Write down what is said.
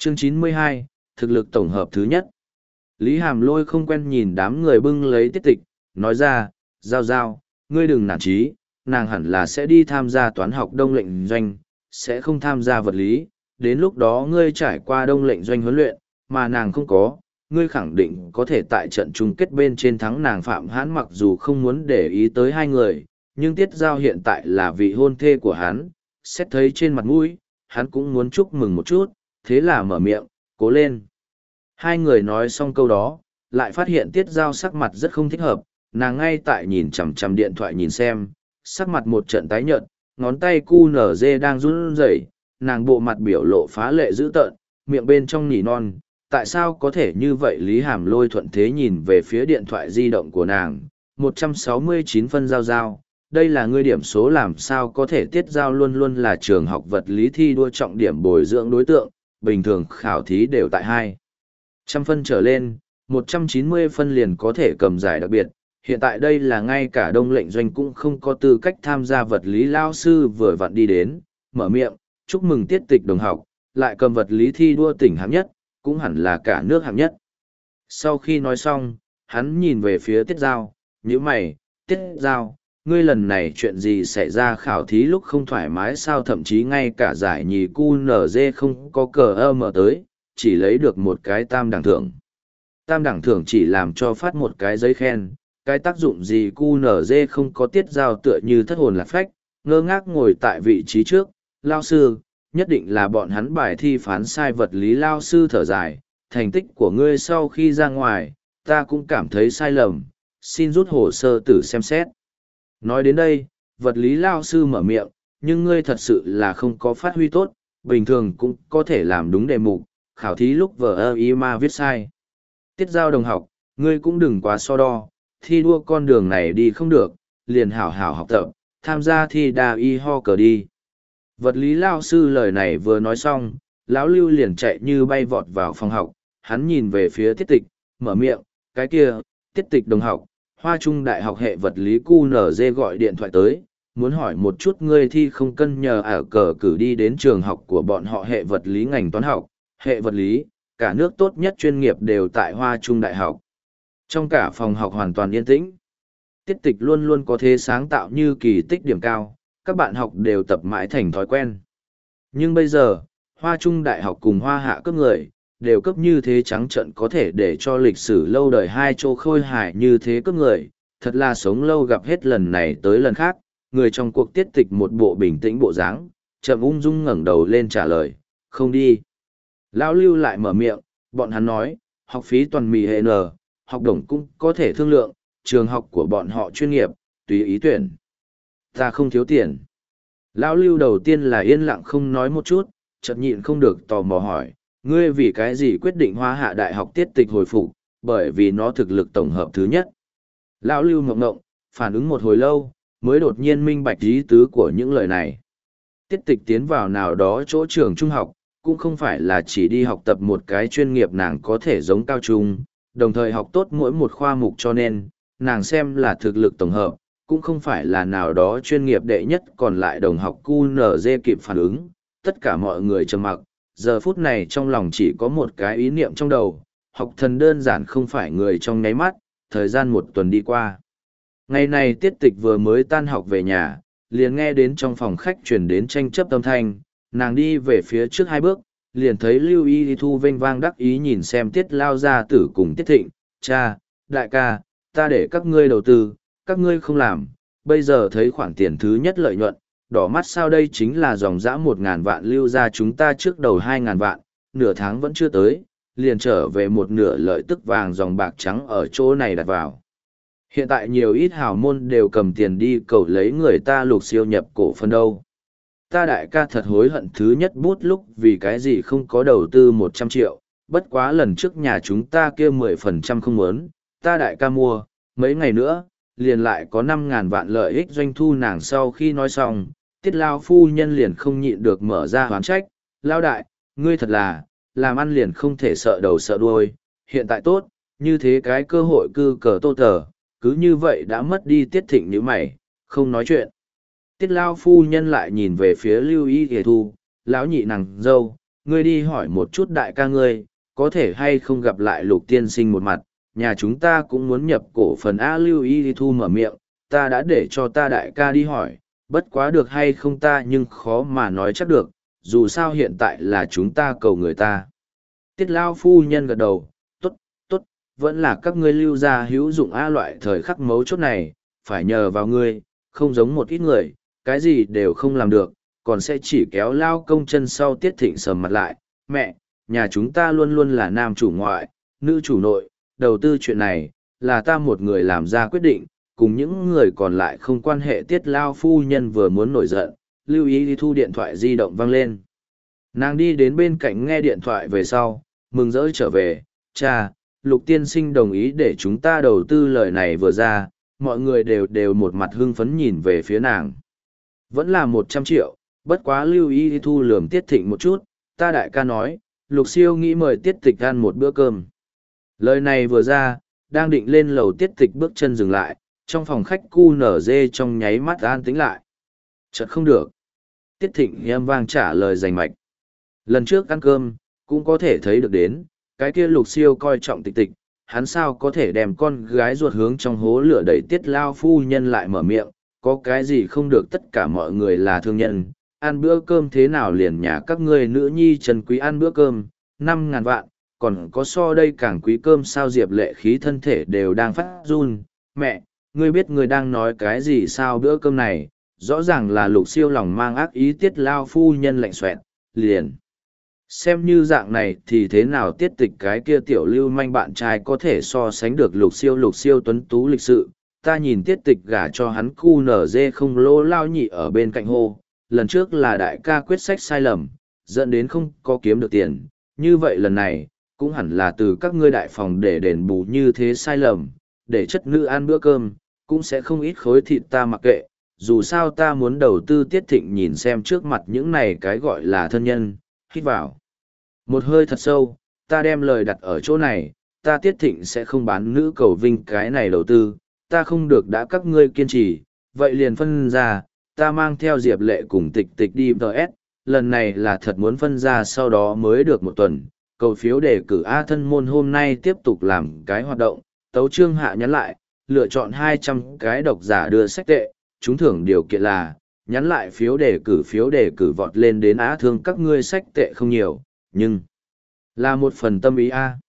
Chương 92, thực lực tổng hợp thứ nhất. Lý Hàm Lôi không quen nhìn đám người bưng lấy tiết tịch, nói ra, Giao Giao, ngươi đừng nản chí, nàng hẳn là sẽ đi tham gia toán học đông lệnh doanh, sẽ không tham gia vật lý, đến lúc đó ngươi trải qua đông lệnh doanh huấn luyện, mà nàng không có, ngươi khẳng định có thể tại trận chung kết bên trên thắng nàng Phạm Hãn. Mặc dù không muốn để ý tới hai người, nhưng Tiết Giao hiện tại là vị hôn thê của hắn, xét thấy trên mặt mũi, hắn cũng muốn chúc mừng một chút, thế là mở miệng, cố lên. Hai người nói xong câu đó, lại phát hiện Tiết Giao sắc mặt rất không thích hợp, nàng ngay tại nhìn chằm chằm điện thoại nhìn xem, sắc mặt một trận tái nhợt, ngón tay cu nở dê đang run rẩy, nàng bộ mặt biểu lộ phá lệ dữ tợn, miệng bên trong nỉ non, tại sao có thể như vậy? Lý Hàm Lôi thuận thế nhìn về phía điện thoại di động của nàng, 169 phân. Giao Giao, đây là ngươi điểm số làm sao có thể? Tiết Giao luôn luôn là trường học vật lý thi đua trọng điểm bồi dưỡng đối tượng, bình thường khảo thí đều tại 200 phân trở lên, 190 phân liền có thể cầm giải đặc biệt. Hiện tại đây là ngay cả đông lệnh doanh cũng không có tư cách tham gia vật lý. Lao sư vừa vặn đi đến, mở miệng, chúc mừng Tiết Tịch đồng học, lại cầm vật lý thi đua tỉnh hạng nhất, cũng hẳn là cả nước hạng nhất. Sau khi nói xong, hắn nhìn về phía Tiết Giao, nhíu mày, Tiết Giao, ngươi lần này chuyện gì xảy ra? Khảo thí lúc không thoải mái sao? Thậm chí ngay cả giải nhì QNZ không có cờ mở tới, chỉ lấy được một cái tam đẳng thưởng. Tam đẳng thưởng chỉ làm cho phát một cái giấy khen, cái tác dụng gì QNZ không có. Tiết Giao tựa như thất hồn lạc phách, ngơ ngác ngồi tại vị trí trước. Lao sư, nhất định là bọn hắn bài thi phán sai vật lý. Lao sư thở dài, thành tích của ngươi sau khi ra ngoài, ta cũng cảm thấy sai lầm, xin rút hồ sơ tử xem xét. Nói đến đây, vật lý Lao sư mở miệng, nhưng ngươi thật sự là không có phát huy tốt, bình thường cũng có thể làm đúng đề mục, khảo thí lúc vờ mà viết sai. Tiết Giao đồng học, ngươi cũng đừng quá so đo, thi đua con đường này đi không được, liền hảo hảo học tập, tham gia thi đa y ho cờ đi. Vật lý Lao sư lời này vừa nói xong, lão Lưu liền chạy như bay vọt vào phòng học, hắn nhìn về phía Tiết Tịch, mở miệng, cái kia, Tiết Tịch đồng học, Hoa Trung Đại học hệ vật lý QNZ gọi điện thoại tới, muốn hỏi một chút ngươi thi không cân nhờ ở cờ cử đi đến trường học của bọn họ. Hệ vật lý ngành toán học, hệ vật lý, cả nước tốt nhất chuyên nghiệp đều tại Hoa Trung Đại học. Trong cả phòng học hoàn toàn yên tĩnh. Tiết Tịch luôn luôn có thế sáng tạo như kỳ tích điểm cao, các bạn học đều tập mãi thành thói quen. Nhưng bây giờ, Hoa Trung Đại học cùng Hoa Hạ cấp người, đều cấp như thế trắng trợn, có thể để cho lịch sử lâu đời hai chỗ khôi hài như thế cấp người, thật là sống lâu gặp hết lần này tới lần khác. Người trong cuộc Tiết Tịch một bộ bình tĩnh bộ dáng, chậm ung dung ngẩng đầu lên trả lời, không đi. Lão Lưu lại mở miệng, bọn hắn nói, học phí toàn mì hệ n, học đồng cũng có thể thương lượng, trường học của bọn họ chuyên nghiệp, tùy ý tuyển. Ta không thiếu tiền. Lão Lưu đầu tiên là yên lặng không nói một chút, chợt nhịn không được tò mò hỏi, ngươi vì cái gì quyết định Hoa Hạ Đại học? Tiết Tịch hồi phục, bởi vì nó thực lực tổng hợp thứ nhất. Lão Lưu ngộng ngộng, phản ứng một hồi lâu, mới đột nhiên minh bạch ý tứ của những lời này. Tiết Tịch tiến vào nào đó chỗ trường trung học, cũng không phải là chỉ đi học tập một cái chuyên nghiệp nàng có thể giống cao trung, đồng thời học tốt mỗi một khoa mục, cho nên, nàng xem là thực lực tổng hợp, cũng không phải là nào đó chuyên nghiệp đệ nhất. Còn lại đồng học QNZ kịp phản ứng, tất cả mọi người trầm mặc, giờ phút này trong lòng chỉ có một cái ý niệm trong đầu, học thần đơn giản không phải người trong nháy mắt. Thời gian một tuần đi qua. Ngày này Tiết Tịch vừa mới tan học về nhà, liền nghe đến trong phòng khách truyền đến tranh chấp âm thanh, nàng đi về phía trước 2 bước, liền thấy Lưu Y Thu vênh vang đắc ý nhìn xem Tiết Lao gia tử cùng Tiết Thịnh, cha, đại ca, ta để các ngươi đầu tư, các ngươi không làm, bây giờ thấy khoản tiền thứ nhất lợi nhuận, đỏ mắt sao? Đây chính là dòng dã 1.000 vạn Lưu ra chúng ta trước đầu 2.000 vạn, nửa tháng vẫn chưa tới, liền trở về một nửa lợi tức vàng dòng bạc trắng ở chỗ này đặt vào. Hiện tại nhiều ít hào môn đều cầm tiền đi cầu lấy người ta lục siêu nhập cổ phần đâu. Ta đại ca thật hối hận thứ nhất bút lúc vì cái gì không có đầu tư 100 triệu, bất quá lần trước nhà chúng ta kia 10% không muốn, ta đại ca mua, mấy ngày nữa, liền lại có 5.000 vạn lợi ích doanh thu. Nàng sau khi nói xong, Tiết Lao phu nhân liền không nhịn được mở ra hoán trách, Lao đại, ngươi thật là, làm ăn liền không thể sợ đầu sợ đuôi, hiện tại tốt, như thế cái cơ hội cư cờ tô tờ, cứ như vậy đã mất đi. Tiết Thịnh nhíu mày, không nói chuyện. Tiết Lao phu nhân lại nhìn về phía Lưu Y Hề Thu, lão nhị nàng dâu, ngươi đi hỏi một chút đại ca ngươi, có thể hay không gặp lại Lục tiên sinh một mặt, nhà chúng ta cũng muốn nhập cổ phần A. Lưu Y Thu mở miệng, ta đã để cho ta đại ca đi hỏi, bất quá được hay không ta nhưng khó mà nói chắc được, dù sao hiện tại là chúng ta cầu người ta. Tiết Lao phu nhân gật đầu, tốt, tốt, vẫn là các ngươi lưu gia hữu dụng A. Loại thời khắc mấu chốt này, phải nhờ vào ngươi, không giống một ít người, cái gì đều không làm được, còn sẽ chỉ kéo Lao công chân sau. Tiết Thịnh sầm mặt lại, mẹ, nhà chúng ta luôn luôn là nam chủ ngoại, nữ chủ nội, đầu tư chuyện này, là ta một người làm ra quyết định, cùng những người còn lại không quan hệ. Tiết Lao phu nhân vừa muốn nổi giận, Lưu Ý Thu điện thoại di động vang lên. Nàng đi đến bên cạnh nghe điện thoại về sau, mừng rỡ trở về, cha, Lục tiên sinh đồng ý để chúng ta đầu tư. Lời này vừa ra, mọi người đều một mặt hưng phấn nhìn về phía nàng. Vẫn là 100 triệu, bất quá Lưu Ý Thu lườm Tiết Thịnh một chút, ta đại ca nói, Lục siêu nghĩ mời Tiết Tịch ăn một bữa cơm. Lời này vừa ra, đang định lên lầu Tiết Tịch bước chân dừng lại, trong phòng khách QNZ trong nháy mắt an tĩnh lại. Chợt không được. Tiết Thịnh âm vang trả lời rành mạch. Lần trước ăn cơm, cũng có thể thấy được đến, cái kia Lục siêu coi trọng Tịch Tịch, hắn sao có thể đem con gái ruột hướng trong hố lửa đẩy. Tiết Lao phu nhân lại mở miệng, có cái gì không được, tất cả mọi người là thương nhân, ăn bữa cơm thế nào liền nhà các ngươi nữ nhi trần quý ăn bữa cơm, 5.000 vạn, còn có so đây càng quý cơm sao? Diệp Lệ khí thân thể đều đang phát run, mẹ, ngươi biết ngươi đang nói cái gì sao? Bữa cơm này, rõ ràng là Lục siêu lòng mang ác ý. Tiết Lao phu nhân lạnh xoẹt, liền. Xem như dạng này thì thế nào? Tiết Tịch cái kia tiểu lưu manh bạn trai có thể so sánh được Lục siêu tuấn tú lịch sự. Ta nhìn Tiết Tịch gả cho hắn QNZ không lô lao nhị ở bên cạnh hô, lần trước là đại ca quyết sách sai lầm, dẫn đến không có kiếm được tiền, như vậy lần này, cũng hẳn là từ các ngươi đại phòng để đền bù như thế sai lầm, để chất nữ ăn bữa cơm, cũng sẽ không ít khối thịt. Ta mặc kệ, dù sao ta muốn đầu tư. Tiết Thịnh nhìn xem trước mặt những này cái gọi là thân nhân, hít vào một hơi thật sâu, ta đem lời đặt ở chỗ này, ta Tiết Thịnh sẽ không bán nữ cầu vinh cái này đầu tư, ta không được. Đã các ngươi kiên trì, vậy liền phân ra, ta mang theo Diệp Lệ cùng Tịch Tịch đi VS, lần này là thật muốn phân ra, sau đó mới được một tuần, cầu phiếu đề cử A thân môn. Hôm nay tiếp tục làm cái hoạt động, tấu chương hạ nhắn lại, lựa chọn 200 cái độc giả đưa sách tệ, trúng thưởng điều kiện là, nhắn lại phiếu đề cử vọt lên đến Á thương. Các ngươi sách tệ không nhiều, nhưng là một phần tâm ý A.